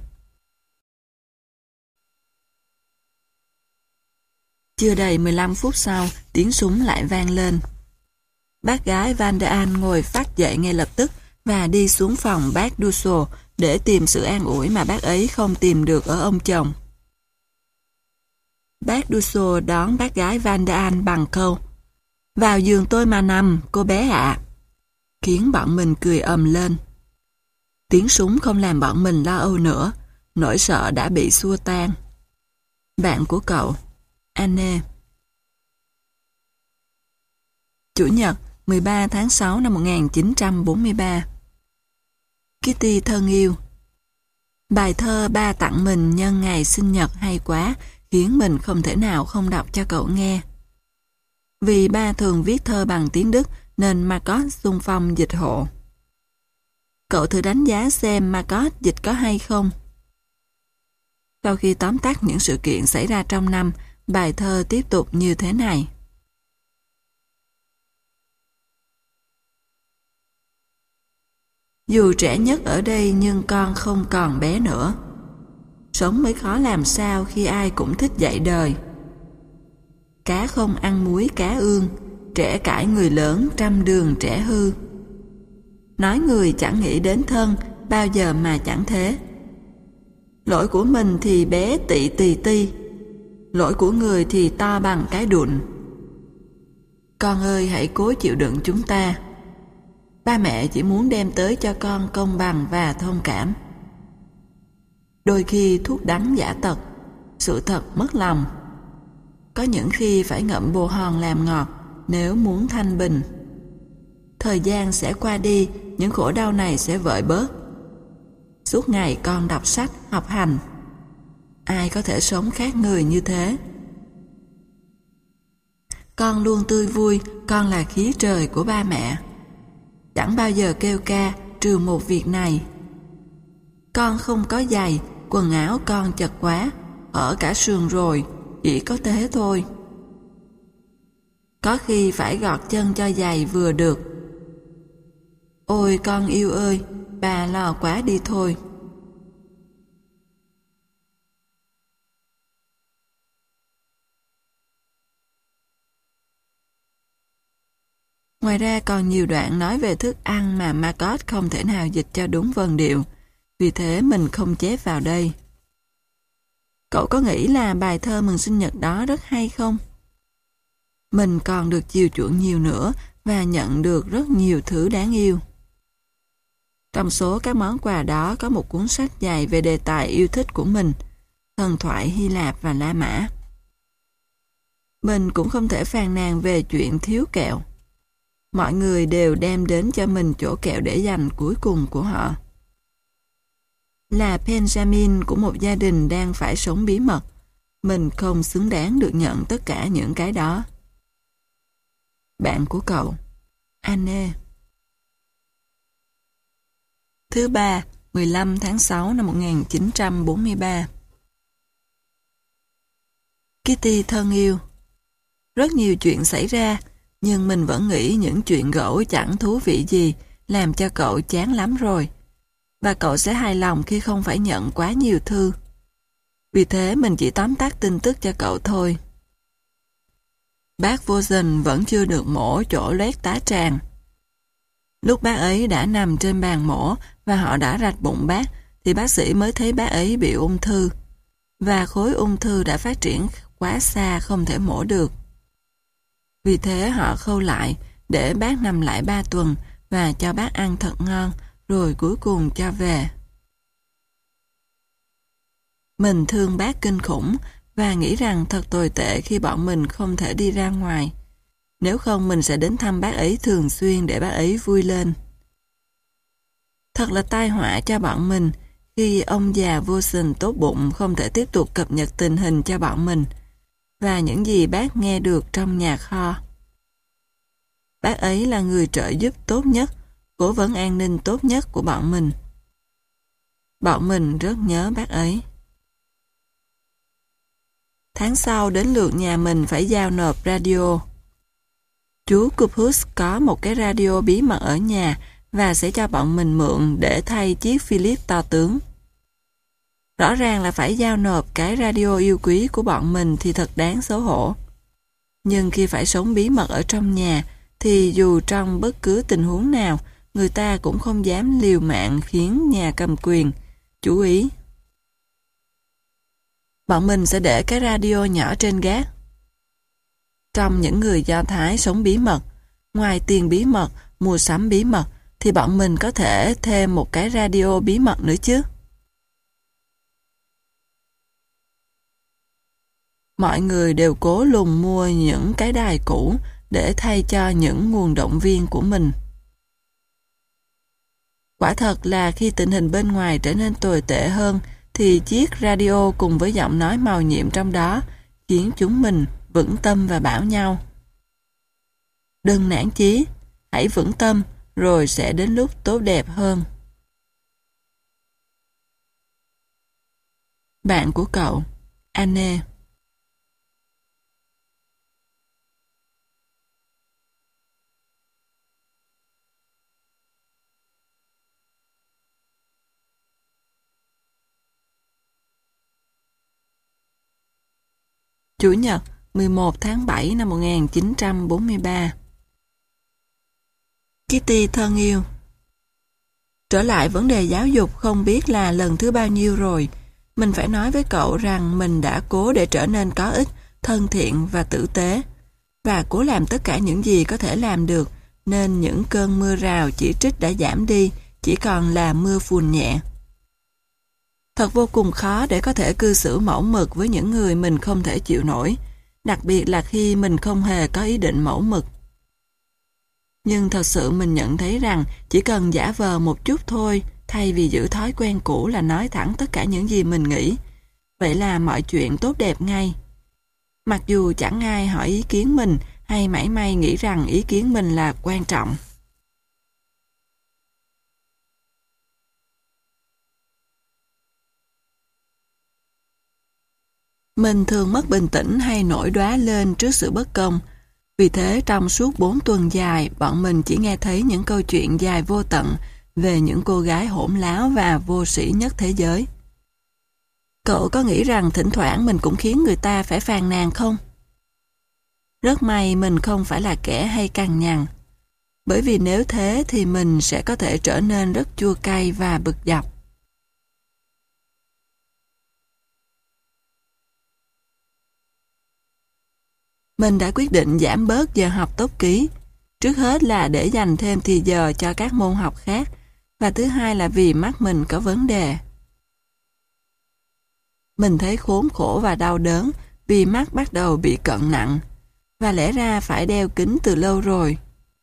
S1: Chưa đầy mười lăm phút sau, tiếng súng lại vang lên. Bác gái Van Daan ngồi phắt dậy ngay lập tức và đi xuống phòng bác Dussel để tìm sự an ủi mà bác ấy không tìm được ở ông chồng. Bác Dussel đón bác gái Van Daan bằng câu: "Vào giường tôi mà nằm, cô bé ạ." Khiến bọn mình cười ầm lên. Tiếng súng không làm bọn mình lo âu nữa, nỗi sợ đã bị xua tan. Bạn của cậu, Anne. Chủ nhật, mười ba tháng sáu năm một nghìn chín trăm bốn mươi ba. Kitty thân yêu. Bài thơ ba tặng mình nhân ngày sinh nhật hay quá, khiến mình không thể nào không đọc cho cậu nghe. Vì ba thường viết thơ bằng tiếng Đức nên Marcos xung phong dịch hộ. Cậu thử đánh giá xem Marcos dịch có hay không. Sau khi tóm tắt những sự kiện xảy ra trong năm, bài thơ tiếp tục như thế này. Dù trẻ nhất ở đây nhưng con không còn bé nữa. Sống mới khó làm sao khi ai cũng thích dạy đời. Cá không ăn muối cá ương, trẻ cãi người lớn trăm đường trẻ hư. Nói người chẳng nghĩ đến thân, bao giờ mà chẳng thế. Lỗi của mình thì bé tị tì ti, lỗi của người thì to bằng cái đụn. Con ơi hãy cố chịu đựng chúng ta. Ba mẹ chỉ muốn đem tới cho con công bằng và thông cảm. Đôi khi thuốc đắng giả tật, sự thật mất lòng. Có những khi phải ngậm bồ hòn làm ngọt nếu muốn thanh bình. Thời gian sẽ qua đi, những khổ đau này sẽ vợi bớt. Suốt ngày con đọc sách, học hành. Ai có thể sống khác người như thế? Con luôn tươi vui, con là khí trời của ba mẹ. Chẳng bao giờ kêu ca trừ một việc này. Con không có giày, quần áo con chật quá, ở cả sườn rồi, chỉ có thế thôi. Có khi phải gọt chân cho giày vừa được. Ôi con yêu ơi, bà lo quá đi thôi. Ngoài ra còn nhiều đoạn nói về thức ăn mà Marcos không thể nào dịch cho đúng vần điệu, vì thế mình không chép vào đây. Cậu có nghĩ là bài thơ mừng sinh nhật đó rất hay không? Mình còn được chiều chuộng nhiều nữa và nhận được rất nhiều thứ đáng yêu. Trong số các món quà đó có một cuốn sách dày về đề tài yêu thích của mình, thần thoại Hy Lạp và La Mã. Mình cũng không thể phàn nàn về chuyện thiếu kẹo. Mọi người đều đem đến cho mình chỗ kẹo để dành cuối cùng của họ. Là Benjamin của một gia đình đang phải sống bí mật, mình không xứng đáng được nhận tất cả những cái đó. Bạn của cậu, Anne. Thứ ba, mười lăm tháng sáu năm một nghìn chín trăm bốn mươi ba. Kitty thân yêu, rất nhiều chuyện xảy ra, nhưng mình vẫn nghĩ những chuyện gỗ chẳng thú vị gì, làm cho cậu chán lắm rồi. Và cậu sẽ hài lòng khi không phải nhận quá nhiều thư. Vì thế mình chỉ tóm tắt tin tức cho cậu thôi. Bác Vozen vẫn chưa được mổ chỗ loét tá tràng. Lúc bác ấy đã nằm trên bàn mổ và họ đã rạch bụng bác, thì bác sĩ mới thấy bác ấy bị ung thư. Và khối ung thư đã phát triển quá xa không thể mổ được. Vì thế họ khâu lại để bác nằm lại ba tuần và cho bác ăn thật ngon, rồi cuối cùng cho về. Mình thương bác kinh khủng và nghĩ rằng thật tồi tệ khi bọn mình không thể đi ra ngoài. Nếu không mình sẽ đến thăm bác ấy thường xuyên để bác ấy vui lên. Thật là tai họa cho bọn mình khi ông già Vozen tốt bụng không thể tiếp tục cập nhật tình hình cho bọn mình và những gì bác nghe được trong nhà kho. Bác ấy là người trợ giúp tốt nhất, cố vấn an ninh tốt nhất của bọn mình. Bọn mình rất nhớ bác ấy. Tháng sau đến lượt nhà mình phải giao nộp radio. Chú Cupus có một cái radio bí mật ở nhà và sẽ cho bọn mình mượn để thay chiếc Philips to tướng. Rõ ràng là phải giao nộp cái radio yêu quý của bọn mình thì thật đáng xấu hổ. Nhưng khi phải sống bí mật ở trong nhà thì dù trong bất cứ tình huống nào, người ta cũng không dám liều mạng khiến nhà cầm quyền chú ý. Bọn mình sẽ để cái radio nhỏ trên gác. Trong những người Do Thái sống bí mật, ngoài tiền bí mật, mua sắm bí mật, thì bọn mình có thể thêm một cái radio bí mật nữa chứ. Mọi người đều cố lùng mua những cái đài cũ để thay cho những nguồn động viên của mình. Quả thật là khi tình hình bên ngoài trở nên tồi tệ hơn, thì chiếc radio cùng với giọng nói màu nhiệm trong đó khiến chúng mình vững tâm và bảo nhau. Đừng nản chí, hãy vững tâm, rồi sẽ đến lúc tốt đẹp hơn. Bạn của cậu, Anne. Chủ nhật, mười một tháng bảy năm một nghìn chín trăm bốn mươi ba. Kitty thân yêu, trở lại vấn đề giáo dục không biết là lần thứ bao nhiêu rồi. Mình phải nói với cậu rằng mình đã cố để trở nên có ích, thân thiện và tử tế, và cố làm tất cả những gì có thể làm được, nên những cơn mưa rào chỉ trích đã giảm đi, chỉ còn là mưa phùn nhẹ. Thật vô cùng khó để có thể cư xử mẫu mực với những người mình không thể chịu nổi, đặc biệt là khi mình không hề có ý định mẫu mực. Nhưng thật sự mình nhận thấy rằng chỉ cần giả vờ một chút thôi, thay vì giữ thói quen cũ là nói thẳng tất cả những gì mình nghĩ. Vậy là mọi chuyện tốt đẹp ngay. Mặc dù chẳng ai hỏi ý kiến mình hay mảy may nghĩ rằng ý kiến mình là quan trọng. Mình thường mất bình tĩnh hay nổi đoá lên trước sự bất công. Vì thế trong suốt bốn tuần dài, bọn mình chỉ nghe thấy những câu chuyện dài vô tận về những cô gái hỗn láo và vô sĩ nhất thế giới. Cậu có nghĩ rằng thỉnh thoảng mình cũng khiến người ta phải phàn nàn không? Rất may mình không phải là kẻ hay cằn nhằn. Bởi vì nếu thế thì mình sẽ có thể trở nên rất chua cay và bực dọc. Mình đã quyết định giảm bớt giờ học tốc ký. Trước hết là để dành thêm thì giờ cho các môn học khác, và thứ hai là vì mắt mình có vấn đề. Mình thấy khốn khổ và đau đớn vì mắt bắt đầu bị cận nặng, và lẽ ra phải đeo kính từ lâu rồi.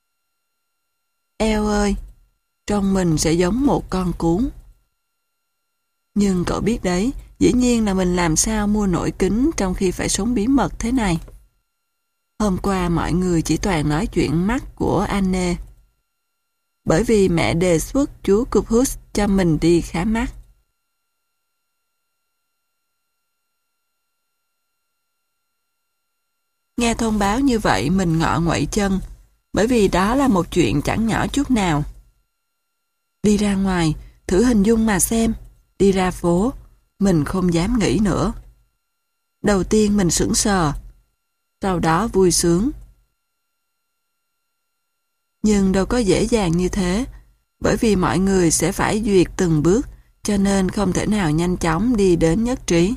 S1: Eo ơi, trông mình sẽ giống một con cún. Nhưng cậu biết đấy, dĩ nhiên là mình làm sao mua nổi kính trong khi phải sống bí mật thế này. Hôm qua mọi người chỉ toàn nói chuyện mắt của Anne. Bởi vì mẹ đề xuất chú Cupus cho mình đi khám mắt. Nghe thông báo như vậy mình ngọ nguậy chân, bởi vì đó là một chuyện chẳng nhỏ chút nào. Đi ra ngoài, thử hình dung mà xem, đi ra phố, mình không dám nghĩ nữa. Đầu tiên mình sững sờ, sau đó vui sướng. Nhưng đâu có dễ dàng như thế, bởi vì mọi người sẽ phải duyệt từng bước, cho nên không thể nào nhanh chóng đi đến nhất trí.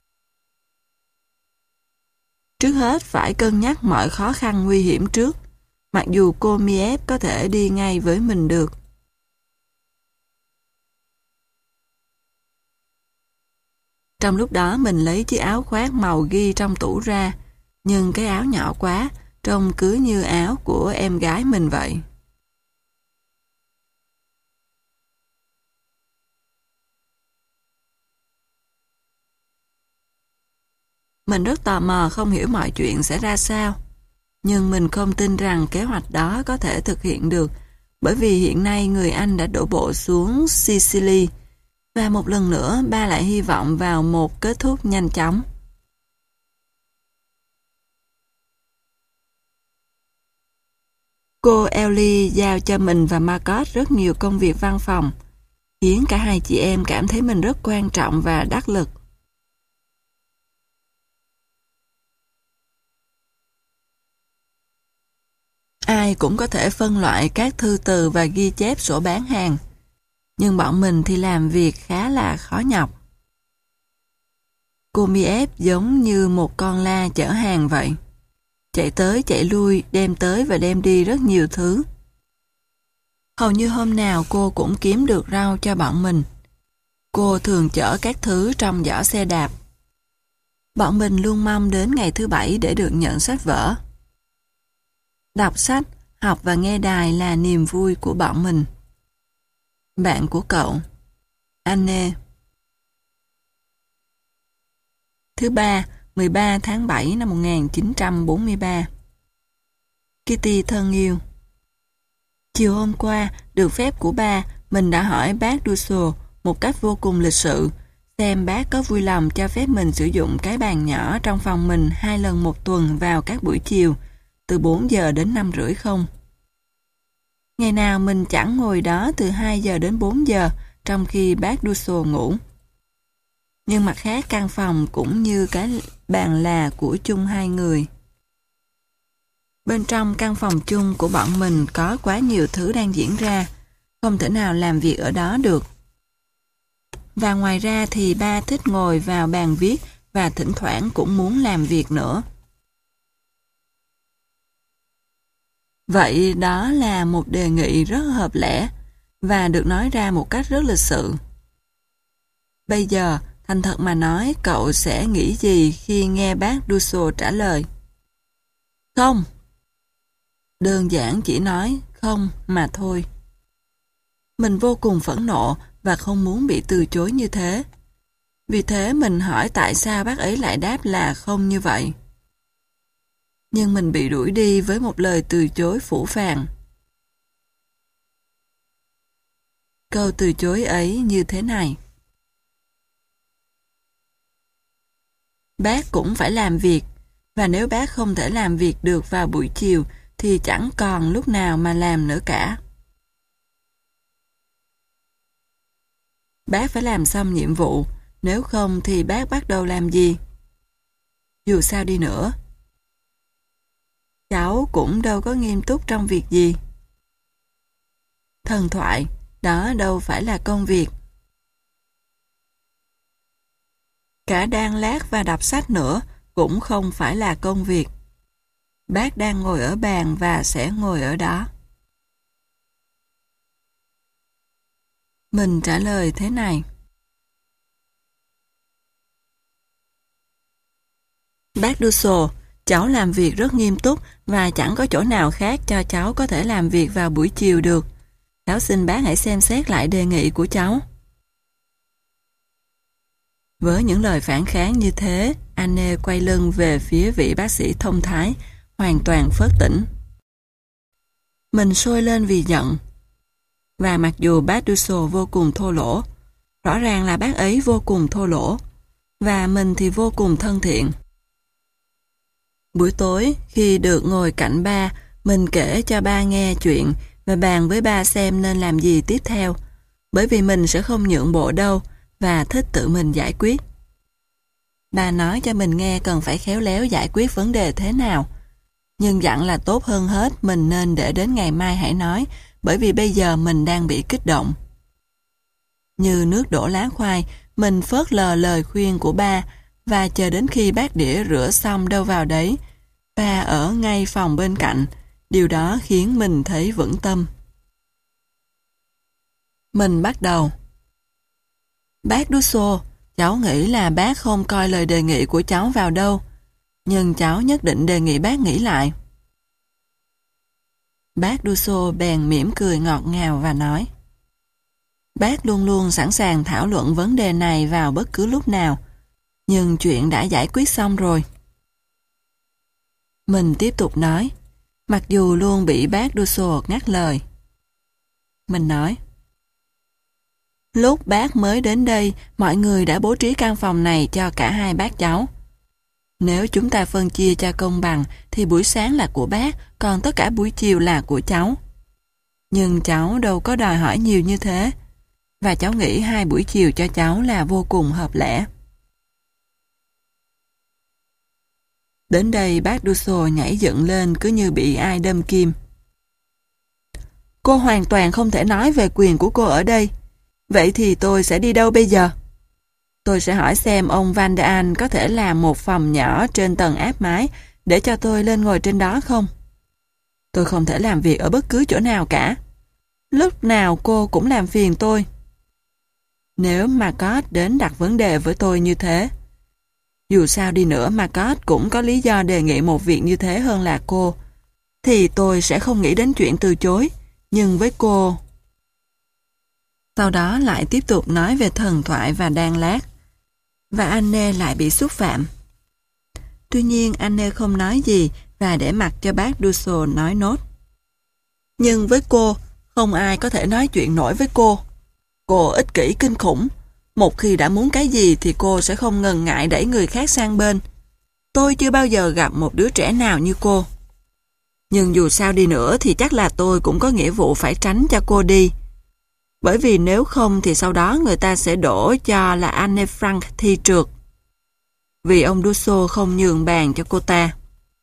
S1: Trước hết phải cân nhắc mọi khó khăn nguy hiểm trước, mặc dù cô Miep có thể đi ngay với mình được. Trong lúc đó mình lấy chiếc áo khoác màu ghi trong tủ ra, nhưng cái áo nhỏ quá, trông cứ như áo của em gái mình vậy. Mình rất tò mò không hiểu mọi chuyện sẽ ra sao, nhưng mình không tin rằng kế hoạch đó có thể thực hiện được, bởi vì hiện nay người Anh đã đổ bộ xuống Sicily, và một lần nữa ba lại hy vọng vào một kết thúc nhanh chóng. Cô Ellie giao cho mình và Margot rất nhiều công việc văn phòng, khiến cả hai chị em cảm thấy mình rất quan trọng và đắc lực. Ai cũng có thể phân loại các thư từ và ghi chép sổ bán hàng, nhưng bọn mình thì làm việc khá là khó nhọc. Cô Miep giống như một con la chở hàng vậy. Chạy tới chạy lui, đem tới và đem đi rất nhiều thứ. Hầu như hôm nào cô cũng kiếm được rau cho bọn mình. Cô thường chở các thứ trong giỏ xe đạp. Bọn mình luôn mong đến ngày thứ bảy để được nhận sách vở. Đọc sách, học và nghe đài là niềm vui của bọn mình. Bạn của cậu, Anne. Thứ ba, mười ba tháng bảy năm một nghìn chín trăm bốn mươi ba. Kitty thân yêu. Chiều hôm qua, được phép của ba, mình đã hỏi bác Dussel một cách vô cùng lịch sự xem bác có vui lòng cho phép mình sử dụng cái bàn nhỏ trong phòng mình hai lần một tuần vào các buổi chiều, từ bốn giờ đến năm rưỡi không. Ngày nào mình chẳng ngồi đó từ hai giờ đến bốn giờ, trong khi bác Dussel ngủ. Nhưng mặt khác căn phòng cũng như cái bàn là của chung hai người. Bên trong căn phòng chung của bọn mình có quá nhiều thứ đang diễn ra, không thể nào làm việc ở đó được. Và ngoài ra thì ba thích ngồi vào bàn viết và thỉnh thoảng cũng muốn làm việc nữa. Vậy đó là một đề nghị rất hợp lẽ và được nói ra một cách rất lịch sự. Bây giờ, thành thật mà nói, cậu sẽ nghĩ gì khi nghe bác Dussel trả lời? Không. Đơn giản chỉ nói không mà thôi. Mình vô cùng phẫn nộ và không muốn bị từ chối như thế. Vì thế mình hỏi tại sao bác ấy lại đáp là không như vậy. Nhưng mình bị đuổi đi với một lời từ chối phũ phàng. Câu từ chối ấy như thế này. Bác cũng phải làm việc, và nếu bác không thể làm việc được vào buổi chiều thì chẳng còn lúc nào mà làm nữa cả. Bác phải làm xong nhiệm vụ, nếu không thì bác bắt đầu làm gì? Dù sao đi nữa, cháu cũng đâu có nghiêm túc trong việc gì. Thần thoại, đó đâu phải là công việc. Cả đan lát và đọc sách nữa cũng không phải là công việc. Bác đang ngồi ở bàn và sẽ ngồi ở đó. Mình trả lời thế này. Bác Dussel, cháu làm việc rất nghiêm túc và chẳng có chỗ nào khác cho cháu có thể làm việc vào buổi chiều được. Cháu xin bác hãy xem xét lại đề nghị của cháu. Với những lời phản kháng như thế, Anne quay lưng về phía vị bác sĩ thông thái, hoàn toàn phớt tỉnh. Mình sôi lên vì giận. Và mặc dù bác Dussel vô cùng thô lỗ, rõ ràng là bác ấy vô cùng thô lỗ, và mình thì vô cùng thân thiện. Buổi tối, khi được ngồi cạnh ba, mình kể cho ba nghe chuyện và bàn với ba xem nên làm gì tiếp theo, bởi vì mình sẽ không nhượng bộ đâu và thích tự mình giải quyết. Ba nói cho mình nghe cần phải khéo léo giải quyết vấn đề thế nào, nhưng dặn là tốt hơn hết mình nên để đến ngày mai hãy nói, bởi vì bây giờ mình đang bị kích động. Như nước đổ lá khoai, mình phớt lờ lời khuyên của ba và chờ đến khi bát đĩa rửa xong đâu vào đấy. Ba ở ngay phòng bên cạnh, điều đó khiến mình thấy vững tâm. Mình bắt đầu. Bác Dussel, cháu nghĩ là bác không coi lời đề nghị của cháu vào đâu, nhưng cháu nhất định đề nghị bác nghĩ lại. Bác Dussel bèn mỉm cười ngọt ngào và nói: Bác luôn luôn sẵn sàng thảo luận vấn đề này vào bất cứ lúc nào, nhưng chuyện đã giải quyết xong rồi. Mình tiếp tục nói, mặc dù luôn bị bác Dussel ngắt lời. Mình nói: Lúc bác mới đến đây, mọi người đã bố trí căn phòng này cho cả hai bác cháu. Nếu chúng ta phân chia cho công bằng, thì buổi sáng là của bác, còn tất cả buổi chiều là của cháu. Nhưng cháu đâu có đòi hỏi nhiều như thế, và cháu nghĩ hai buổi chiều cho cháu là vô cùng hợp lẽ. Đến đây bác Dussel nhảy dựng lên cứ như bị ai đâm kim. Cô hoàn toàn không thể nói về quyền của cô ở đây. Vậy thì tôi sẽ đi đâu bây giờ? Tôi sẽ hỏi xem ông Van de An có thể làm một phòng nhỏ trên tầng áp mái để cho tôi lên ngồi trên đó không? Tôi không thể làm việc ở bất cứ chỗ nào cả. Lúc nào cô cũng làm phiền tôi. Nếu Margot đến đặt vấn đề với tôi như thế, dù sao đi nữa Margot cũng có lý do đề nghị một việc như thế hơn là cô, thì tôi sẽ không nghĩ đến chuyện từ chối, nhưng với cô... Sau đó lại tiếp tục nói về thần thoại và đan lát, và Anne lại bị xúc phạm. Tuy nhiên Anne không nói gì và để mặc cho bác Dussel nói nốt. Nhưng với cô, không ai có thể nói chuyện nổi với cô. Cô ích kỷ kinh khủng. Một khi đã muốn cái gì thì cô sẽ không ngần ngại đẩy người khác sang bên. Tôi chưa bao giờ gặp một đứa trẻ nào như cô. Nhưng dù sao đi nữa thì chắc là tôi cũng có nghĩa vụ phải tránh cho cô đi. Bởi vì nếu không thì sau đó người ta sẽ đổ cho là Anne Frank thi trượt. Vì ông Dussel không nhường bàn cho cô ta.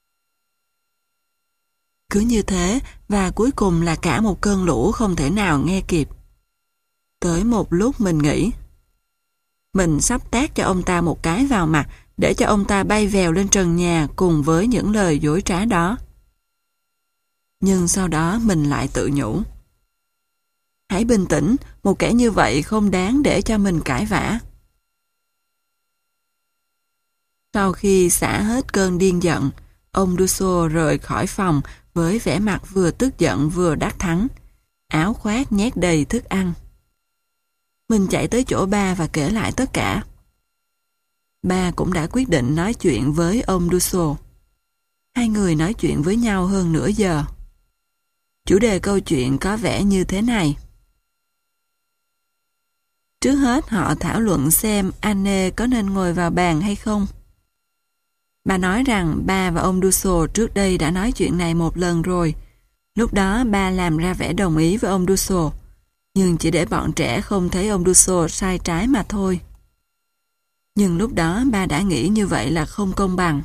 S1: Cứ như thế, và cuối cùng là cả một cơn lũ không thể nào nghe kịp. Tới một lúc mình nghĩ, mình sắp tát cho ông ta một cái vào mặt để cho ông ta bay vèo lên trần nhà cùng với những lời dối trá đó. Nhưng sau đó mình lại tự nhủ. Hãy bình tĩnh, một kẻ như vậy không đáng để cho mình cãi vã. Sau khi xả hết cơn điên giận, ông Dussel rời khỏi phòng với vẻ mặt vừa tức giận vừa đắc thắng, áo khoác nhét đầy thức ăn. Mình chạy tới chỗ ba và kể lại tất cả. Ba cũng đã quyết định nói chuyện với ông Dussel. Hai người nói chuyện với nhau hơn nửa giờ. Chủ đề câu chuyện có vẻ như thế này. Trước hết họ thảo luận xem Anne có nên ngồi vào bàn hay không. Bà nói rằng ba và ông Dussel trước đây đã nói chuyện này một lần rồi. Lúc đó ba làm ra vẻ đồng ý với ông Dussel, nhưng chỉ để bọn trẻ không thấy ông Dussel sai trái mà thôi. Nhưng lúc đó ba đã nghĩ như vậy là không công bằng.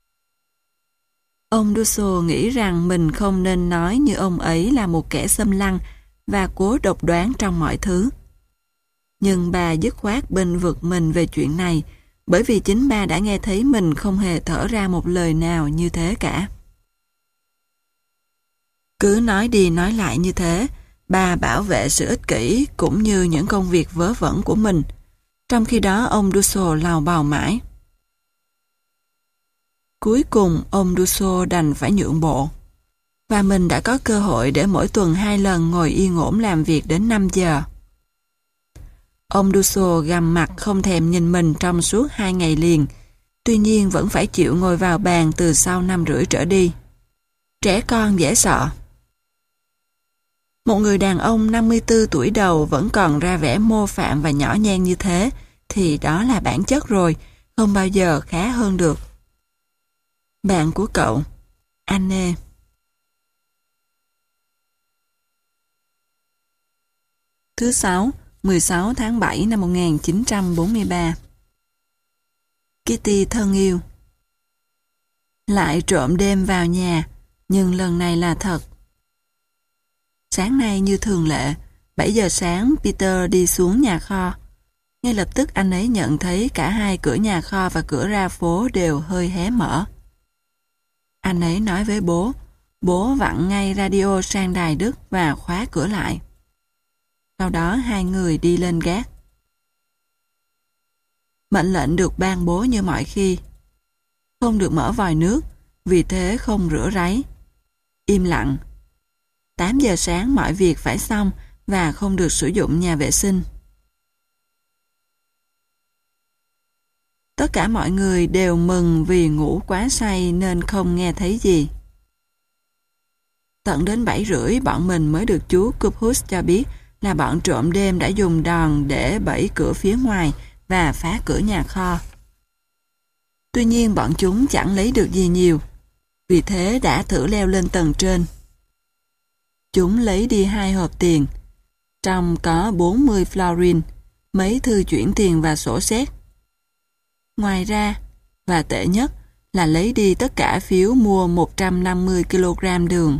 S1: Ông Dussel nghĩ rằng mình không nên nói như ông ấy là một kẻ xâm lăng và cố độc đoán trong mọi thứ. Nhưng bà dứt khoát bênh vực mình về chuyện này, bởi vì chính ba đã nghe thấy mình không hề thở ra một lời nào như thế cả. Cứ nói đi nói lại như thế, ba bảo vệ sự ích kỷ cũng như những công việc vớ vẩn của mình. Trong khi đó ông Dussel lào bào mãi. Cuối cùng, ông Dusso đành phải nhượng bộ. Và mình đã có cơ hội để mỗi tuần hai lần ngồi yên ổn làm việc đến năm giờ. Ông Dusso gằm mặt không thèm nhìn mình trong suốt hai ngày liền, tuy nhiên vẫn phải chịu ngồi vào bàn từ sau năm rưỡi trở đi. Trẻ con dễ sợ. Một người đàn ông năm mươi tư tuổi đầu vẫn còn ra vẻ mô phạm và nhỏ nhen như thế, thì đó là bản chất rồi, không bao giờ khá hơn được. Bạn của cậu, Anne. Thứ sáu, mười sáu tháng bảy năm một nghìn chín trăm bốn mươi ba. Kitty thân yêu. Lại trộm đêm vào nhà, nhưng lần này là thật. Sáng nay như thường lệ, bảy giờ sáng Peter đi xuống nhà kho. Ngay lập tức anh ấy nhận thấy cả hai cửa nhà kho và cửa ra phố đều hơi hé mở. Anh ấy nói với bố, bố vặn ngay radio sang đài Đức và khóa cửa lại. Sau đó hai người đi lên gác. Mệnh lệnh được ban bố như mọi khi. Không được mở vòi nước, vì thế không rửa ráy. Im lặng. tám giờ sáng mọi việc phải xong và không được sử dụng nhà vệ sinh. Tất cả mọi người đều mừng vì ngủ quá say nên không nghe thấy gì. Tận đến bảy rưỡi bọn mình mới được chú Cupus cho biết là bọn trộm đêm đã dùng đòn để bẫy cửa phía ngoài và phá cửa nhà kho. Tuy nhiên bọn chúng chẳng lấy được gì nhiều, vì thế đã thử leo lên tầng trên. Chúng lấy đi hai hộp tiền, trong có bốn mươi florin, mấy thư chuyển tiền và sổ séc. Ngoài ra, và tệ nhất là lấy đi tất cả phiếu mua một trăm năm mươi ki lô gam đường.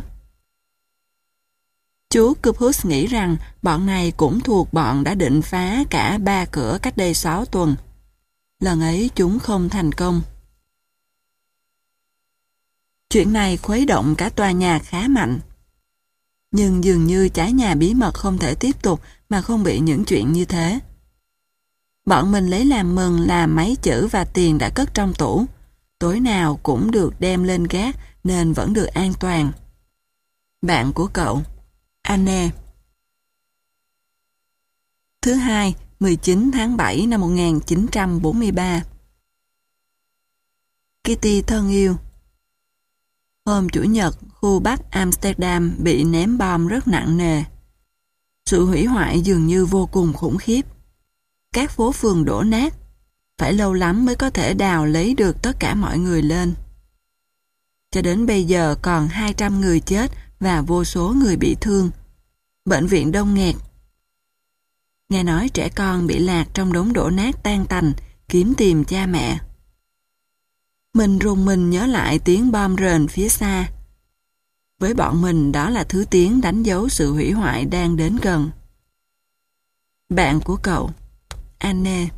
S1: Chú Cupus nghĩ rằng bọn này cũng thuộc bọn đã định phá cả ba cửa cách đây sáu tuần. Lần ấy chúng không thành công. Chuyện này khuấy động cả tòa nhà khá mạnh. Nhưng dường như trái nhà bí mật không thể tiếp tục mà không bị những chuyện như thế. Bọn mình lấy làm mừng là mấy chữ và tiền đã cất trong tủ. Tối nào cũng được đem lên gác nên vẫn được an toàn. Bạn của cậu, Anne. Thứ hai, mười chín tháng bảy năm một nghìn chín trăm bốn mươi ba. Kitty thân yêu. Hôm Chủ nhật, khu Bắc Amsterdam bị ném bom rất nặng nề. Sự hủy hoại dường như vô cùng khủng khiếp. Các phố phường đổ nát, phải lâu lắm mới có thể đào lấy được tất cả mọi người lên. Cho đến bây giờ còn hai trăm người chết và vô số người bị thương. Bệnh viện đông nghẹt. Nghe nói trẻ con bị lạc trong đống đổ nát tan tành, kiếm tìm cha mẹ. Mình rùng mình nhớ lại tiếng bom rền phía xa. Với bọn mình đó là thứ tiếng đánh dấu sự hủy hoại đang đến gần. Bạn của cậu, Anne.